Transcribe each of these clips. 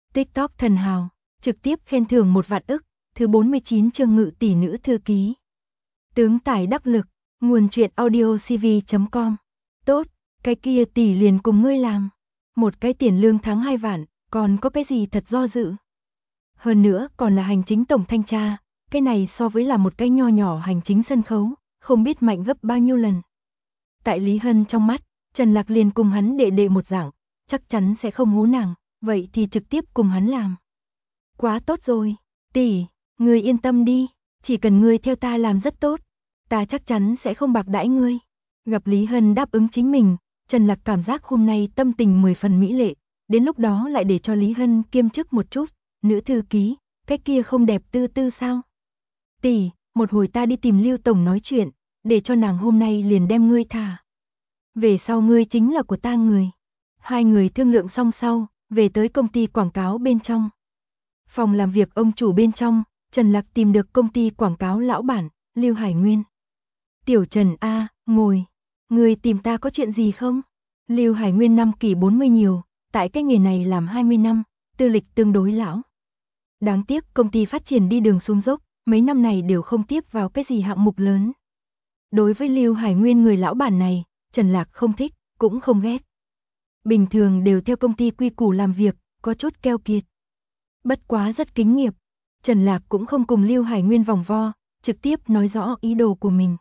TikTok thần hào, trực tiếp khen thưởng 1 vạn ức, thứ 49 chương Ngự tỷ nữ thư ký. Tướng tải đắc lực, nguồn truyện audiocv.com. Tốt, cái kia tỷ liền cùng ngươi làm. Một cái tiền lương tháng 2 vạn, còn có cái gì thật do dự. Hơn nữa còn là hành chính tổng thanh tra, cái này so với là một cái nho nhỏ hành chính sân khấu, không biết mạnh gấp bao nhiêu lần. Tại Lý Hân trong mắt, Trần Lạc liền cùng hắn đệ đệ một dạng, chắc chắn sẽ không hú nàng, vậy thì trực tiếp cùng hắn làm. Quá tốt rồi, tỷ, ngươi yên tâm đi, chỉ cần ngươi theo ta làm rất tốt, ta chắc chắn sẽ không bạc đãi ngươi. Gặp Lý Hân đáp ứng chính mình, Trần Lạc cảm giác hôm nay tâm tình 10 phần mỹ lệ, đến lúc đó lại để cho Lý Hân kiêm chức một chút, nữ thư ký, cái kia không đẹp tư tư sao? Tỷ, một hồi ta đi tìm Lưu tổng nói chuyện, để cho nàng hôm nay liền đem ngươi thả. Về sau ngươi chính là của ta người. Hai người thương lượng xong sau, về tới công ty quảng cáo bên trong. Phòng làm việc ông chủ bên trong, Trần Lạc tìm được công ty quảng cáo lão bản, Lưu Hải Nguyên. Tiểu Trần A, ngồi. Ngươi tìm ta có chuyện gì không? Lưu Hải Nguyên năm kỷ 40 nhiều, tại cái nghề này làm 20 năm, tư lịch tương đối lão. Đáng tiếc công ty phát triển đi đường xuống dốc, mấy năm này đều không tiếp vào cái gì hạng mục lớn. Đối với Lưu Hải Nguyên người lão bản này, Trần Lạc không thích, cũng không ghét. Bình thường đều theo công ty quy củ làm việc, có chút keo kiệt. Bất quá rất kính nghiệp. Trần Lạc cũng không cùng Lưu Hải Nguyên vòng vo, trực tiếp nói rõ ý đồ của mình.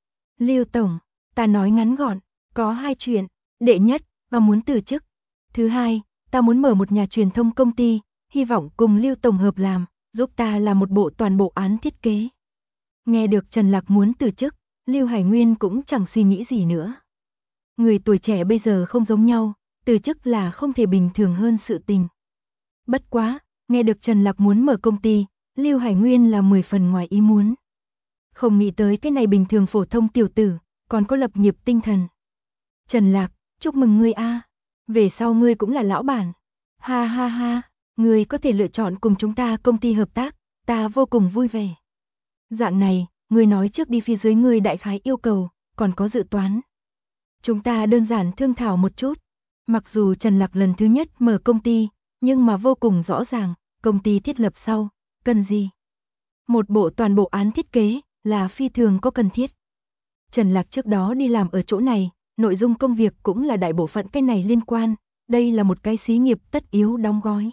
Lưu tổng, ta nói ngắn gọn, có 2 chuyện. Đệ nhất, ta muốn từ chức. Thứ hai, ta muốn mở một nhà truyền thông công ty, hy vọng cùng Lưu tổng hợp làm, giúp ta làm một bộ toàn bộ án thiết kế. Nghe được Trần Lạc muốn từ chức, Lưu Hải Nguyên cũng chẳng suy nghĩ gì nữa. Người tuổi trẻ bây giờ không giống nhau, từ chức là không thể bình thường hơn sự tình. Bất quá, nghe được Trần Lạc muốn mở công ty, Lưu Hải Nguyên là 10 phần ngoài ý muốn. Không nghĩ tới cái này bình thường phổ thông tiểu tử, còn có lập nghiệp tinh thần. Trần Lạc, chúc mừng ngươi a, về sau ngươi cũng là lão bản. Ha ha ha, ngươi có thể lựa chọn cùng chúng ta công ty hợp tác, ta vô cùng vui vẻ. Dạng này, ngươi nói trước đi phía dưới ngươi đại khái yêu cầu, còn có dự toán. Chúng ta đơn giản thương thảo một chút. Mặc dù Trần Lạc lần thứ nhất mở công ty, nhưng mà vô cùng rõ ràng, công ty thiết lập sau, cần gì? Một bộ toàn bộ án thiết kế là phi thường có cần thiết. Trần Lạc trước đó đi làm ở chỗ này, nội dung công việc cũng là đại bộ phận cái này liên quan, đây là một cái xí nghiệp tất yếu đóng gói.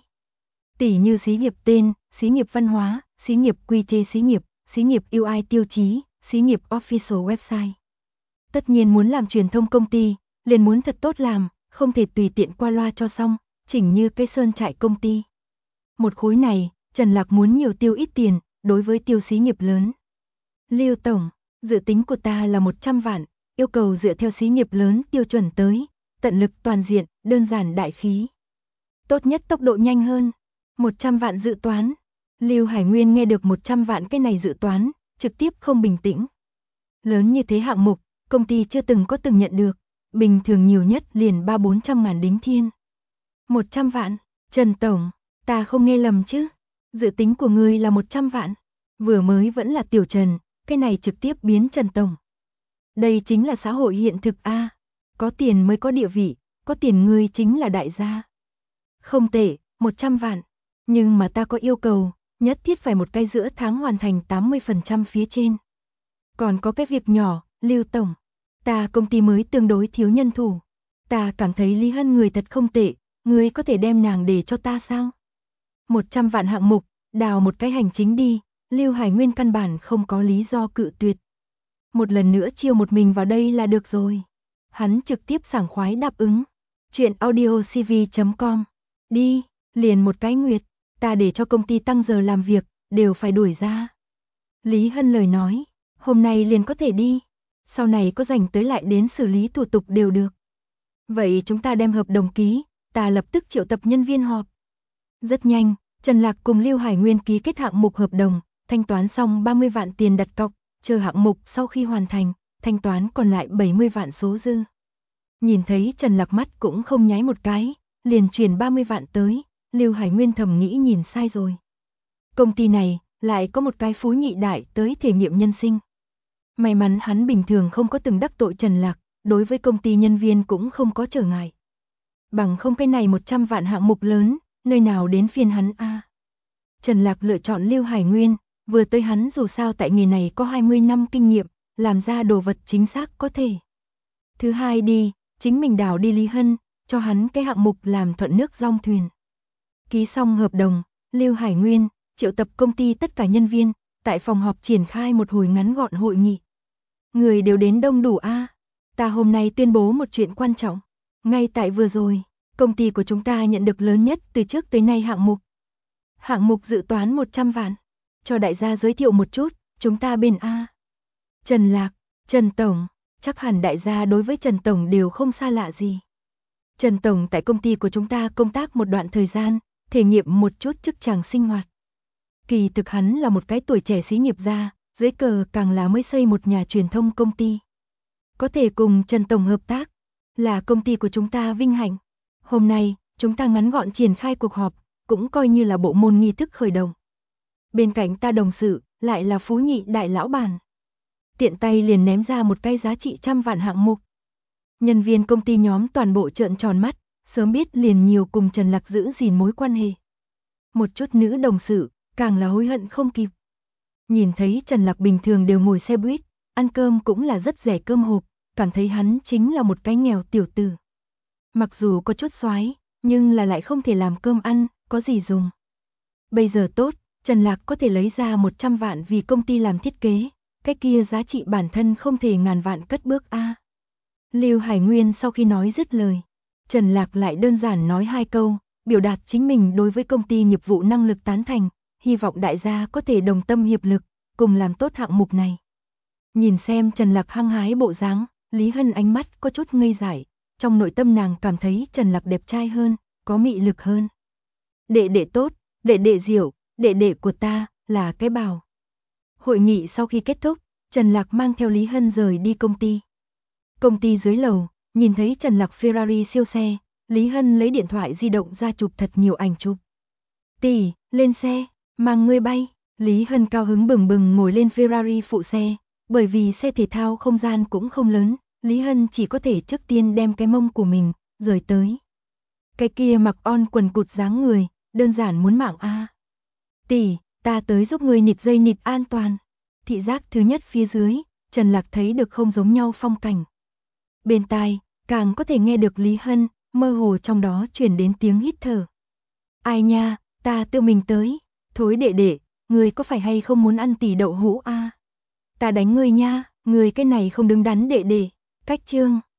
Tỉ như xí nghiệp tên, xí nghiệp văn hóa, xí nghiệp quy chế xí nghiệp UI tiêu chí, xí nghiệp official website. Tất nhiên muốn làm truyền thông công ty, liền muốn thật tốt làm, không thể tùy tiện qua loa cho xong, chỉnh như cái sơn trại công ty. Một khối này, Trần Lạc muốn nhiều tiêu ít tiền, đối với tiêu xí nghiệp lớn. Lưu tổng, dự tính của ta là 100 vạn, yêu cầu dựa theo xí nghiệp lớn tiêu chuẩn tới, tận lực toàn diện, đơn giản đại khí. Tốt nhất tốc độ nhanh hơn, 100 vạn dự toán. Lưu Hải Nguyên nghe được 100 vạn cái này dự toán, trực tiếp không bình tĩnh. Lớn như thế hạng mục, công ty chưa từng nhận được, bình thường nhiều nhất liền 300-400 ngàn đính thiên. 100 vạn, Trần tổng, ta không nghe lầm chứ? Dự tính của ngươi là 100 vạn, vừa mới vẫn là tiểu Trần, cái này trực tiếp biến Trần tổng. Đây chính là xã hội hiện thực a, có tiền mới có địa vị, có tiền ngươi chính là đại gia. Không tệ, 100 vạn, nhưng mà ta có yêu cầu, nhất thiết phải một cái giữa tháng hoàn thành 80% phía trên. Còn có cái việc nhỏ, Lưu tổng, ta công ty mới tương đối thiếu nhân thủ. Ta cảm thấy Lý Hân người thật không tệ, ngươi có thể đem nàng để cho ta sao? 100 vạn hạng mục, đào một cái hành chính đi, Lưu Hải Nguyên căn bản không có lý do cự tuyệt. Một lần nữa chiêu một mình vào đây là được rồi. Hắn trực tiếp sảng khoái đáp ứng. Chuyện audiocv.com. Đi, liền một cái nguyệt, ta để cho công ty tăng giờ làm việc, đều phải đuổi ra. Lý Hân lời nói, hôm nay liền có thể đi, sau này có rảnh tới lại đến xử lý thủ tục đều được. Vậy chúng ta đem hợp đồng ký, ta lập tức triệu tập nhân viên họp. Rất nhanh, Trần Lạc cùng Lưu Hải Nguyên ký kết hạng mục hợp đồng, thanh toán xong 30 vạn tiền đặt cọc, chờ hạng mục sau khi hoàn thành, thanh toán còn lại 70 vạn số dư. Nhìn thấy Trần Lạc mắt cũng không nháy một cái, liền chuyển 30 vạn tới, Lưu Hải Nguyên thầm nghĩ nhìn sai rồi. Công ty này lại có một cái phú nhị đại tới thể nghiệm nhân sinh. May mắn hắn bình thường không có từng đắc tội Trần Lạc, đối với công ty nhân viên cũng không có trở ngại. Bằng không cái này 100 vạn hạng mục lớn, nơi nào đến phiên hắn a. Trần Lạc lựa chọn Lưu Hải Nguyên, vừa tới hắn dù sao tại nghề này có 20 năm kinh nghiệm, làm ra đồ vật chính xác có thể. Thứ hai đi, chính mình đảo đi Lý Hân, cho hắn cái hạng mục làm thuận nước dong thuyền. Ký xong hợp đồng, Lưu Hải Nguyên triệu tập công ty tất cả nhân viên, tại phòng họp triển khai một hồi ngắn gọn hội nghị. Người đều đến đông đủ a. Ta hôm nay tuyên bố một chuyện quan trọng. Ngay tại vừa rồi, công ty của chúng ta nhận được lớn nhất từ trước tới nay hạng mục. Hạng mục dự toán 100 vạn. Cho đại gia giới thiệu một chút, chúng ta bên A. Trần Lạc, Trần Tổng, chắc hẳn đại gia đối với Trần Tổng đều không xa lạ gì. Trần Tổng tại công ty của chúng ta công tác một đoạn thời gian, thể nghiệm một chút chức chàng sinh hoạt. Kỳ thực hắn là một cái tuổi trẻ xí nghiệp gia, dưới cờ càng là mới xây một nhà truyền thông công ty. Có thể cùng Trần Tổng hợp tác, là công ty của chúng ta vinh hạnh. Hôm nay, chúng ta ngắn gọn triển khai cuộc họp, cũng coi như là bộ môn nghi thức khởi động. Bên cạnh ta đồng sự, lại là Phú Nhị đại lão bản. Tiện tay liền ném ra một cái giá trị 100 vạn hạng mục. Nhân viên công ty nhóm toàn bộ trợn tròn mắt, sớm biết liền nhiều cùng Trần Lạc giữ gìn mối quan hệ. Một chút nữ đồng sự, càng là hối hận không kịp. Nhìn thấy Trần Lạc bình thường đều ngồi xe buýt, ăn cơm cũng là rất rẻ cơm hộp, cảm thấy hắn chính là một cái nghèo tiểu tử. Mặc dù có chút xoái, nhưng là lại không thể làm cơm ăn, có gì dùng. Bây giờ tốt, Trần Lạc có thể lấy ra 100 vạn vì công ty làm thiết kế, cái kia giá trị bản thân không thể ngàn vạn cất bước a. Lưu Hải Nguyên sau khi nói dứt lời, Trần Lạc lại đơn giản nói 2 câu, biểu đạt chính mình đối với công ty nghiệp vụ năng lực tán thành, hy vọng đại gia có thể đồng tâm hiệp lực, cùng làm tốt hạng mục này. Nhìn xem Trần Lạc hăng hái bộ dáng, Lý Hân ánh mắt có chút ngây dại, trong nội tâm nàng cảm thấy Trần Lạc đẹp trai hơn, có mị lực hơn. Đệ đệ tốt, đệ đệ diệu, đệ đệ của ta, là cái bảo. Hội nghị sau khi kết thúc, Trần Lạc mang theo Lý Hân rời đi công ty. Công ty dưới lầu, nhìn thấy Trần Lạc Ferrari siêu xe, Lý Hân lấy điện thoại di động ra chụp thật nhiều ảnh chụp. Tỷ, lên xe, mang ngươi bay. Lý Hân cao hứng bừng bừng ngồi lên Ferrari phụ xe, bởi vì xe thể thao không gian cũng không lớn, Lý Hân chỉ có thể trước tiên đem cái mông của mình rời tới. Cái kia mặc on quần cụt dáng người, đơn giản muốn mạng a. Tỷ, ta tới giúp ngươi nịt dây nịt an toàn. Thị giác thứ nhất phía dưới, Trần Lạc thấy được không giống nhau phong cảnh. Bên tai, càng có thể nghe được Lý Hân, mơ hồ trong đó truyền đến tiếng hít thở. Ai nha, ta tự mình tới. Thối đệ đệ, ngươi có phải hay không muốn ăn tỷ đậu hũ a? Ta đánh ngươi nha, ngươi cái này không đứng đắn đệ đệ. Cách chương